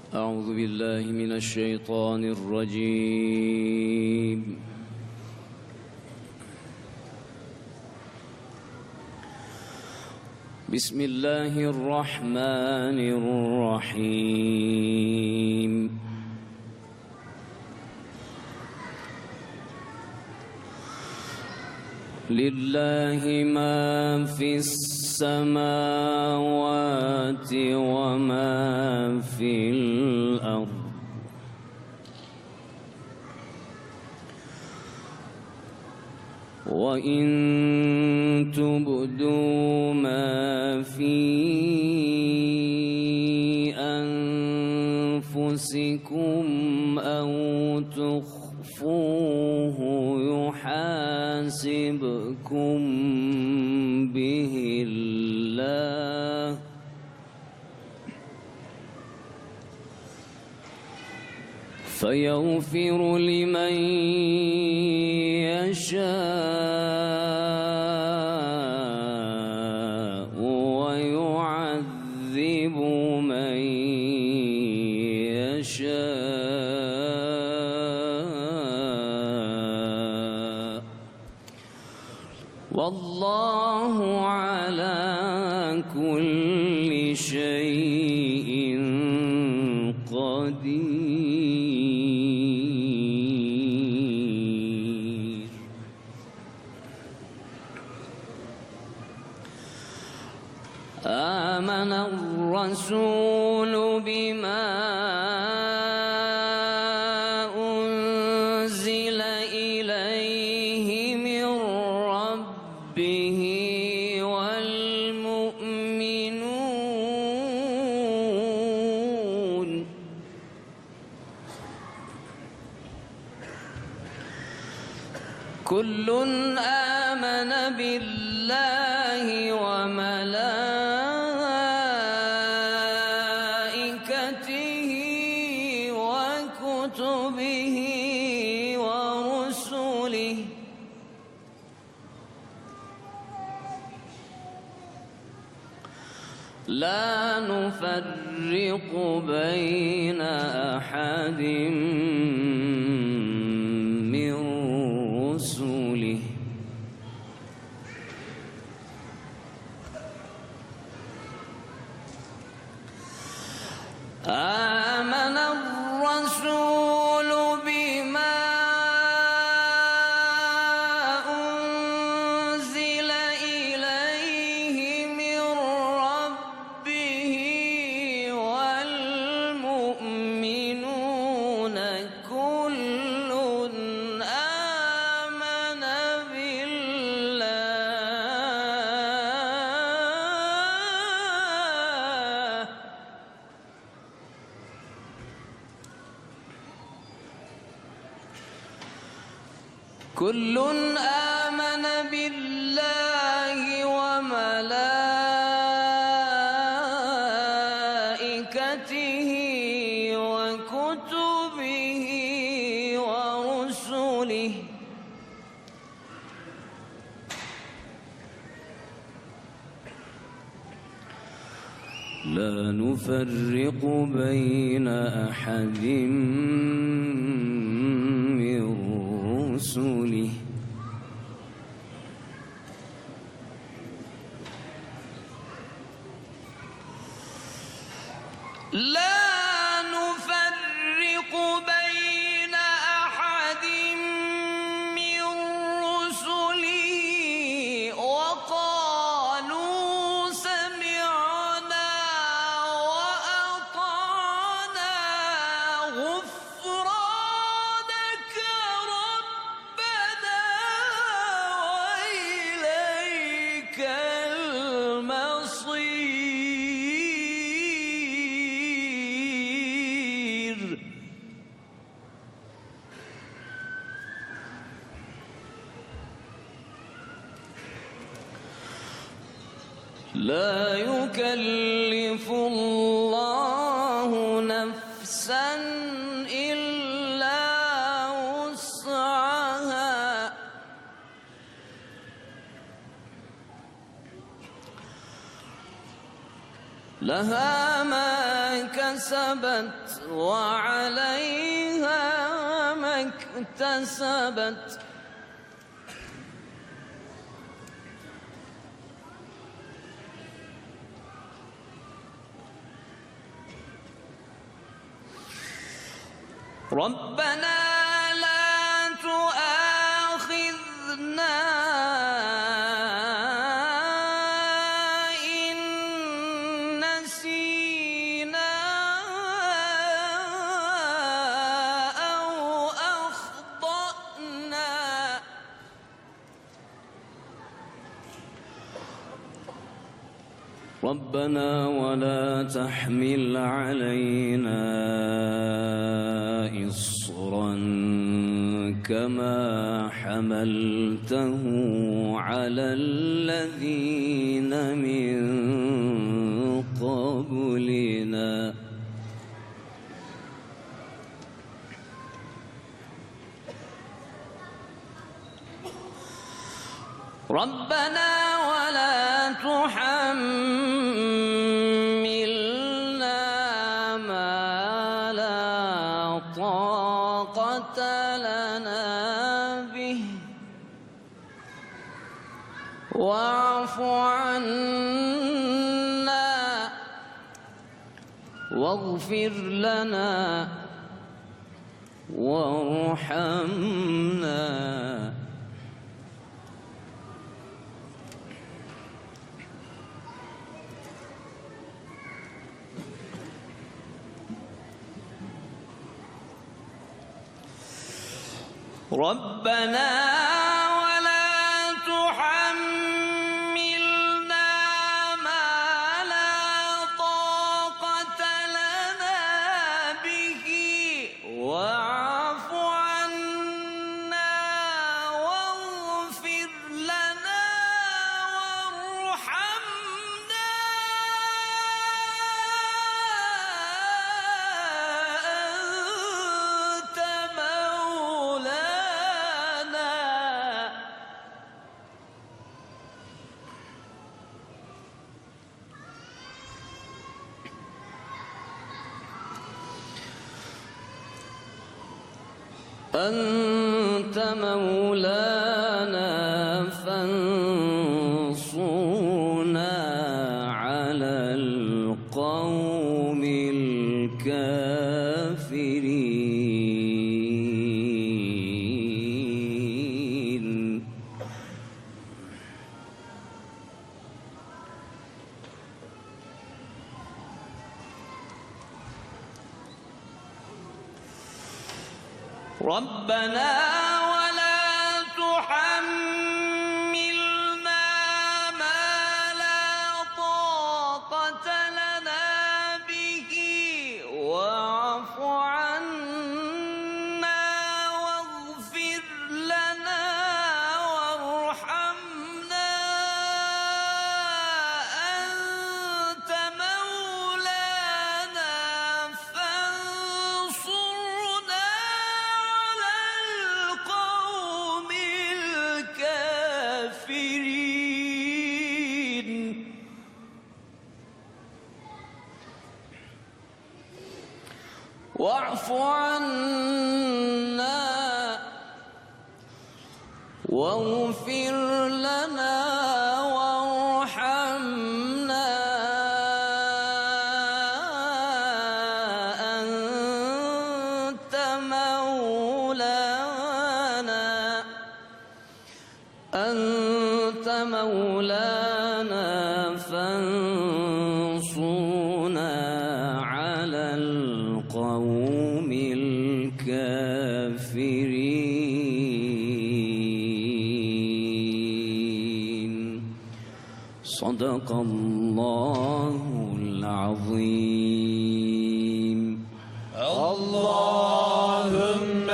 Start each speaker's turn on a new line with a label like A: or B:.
A: أعوذ بالله من الشيطان الرجيم. بسم الله الرحمن الرحيم. لله ما في السماوات وما في الأرض وإن تبدوا ما في أنفسكم أو تخفوه يحاسبكم به الله فيغفر لمن يشاء ويعذب من يشاء والله على كل شيء قدير. آمن الرسول بما أنزل إليه من ربه والمؤمنون كل آمن بالله وملائكته وكتبه ورسله لا نفرق بين أحد من رسله آمن الرسول بما أنزل إليه من ربه والمؤمنون كل آمن بالله كل آمن بالله وملائكته وكتبه ورسله لا نفرق بين أحد من رسله لا نفرق بين أحد من رسله وقالوا سمعنا وأطعنا غفرانك ربنا وإليك المصير. لا يكلف الله نفسا إلا وسعها لها ما كسبت وعليها ما اكتسبت ربنا لا تؤاخذنا إن نسينا أو أخطأنا ربنا ولا تحمل علينا إصرا كما حملته على الذين من قبلنا ربنا ولا تحملنا ما لا طاقة لنا به واعف عنا واغفر لنا وارحمنا ربنا ولا تحملنا ما لا طاقة لنا به واعف عنا واغفر لنا وارحمنا أنت مولانا أنت مولانا فانصرنا على القوم الكافرين ربنا ولا تحملنا ما لا طاقة لنا به واعف عنا واغفر لنا وارحمنا أنت مولانا فانصرنا على القوم الكافرين واعف عنا واغفر لنا وارحمنا أنت مولانا فانصرنا على القوم الكافرين صدق الله العظيم.
B: اللهم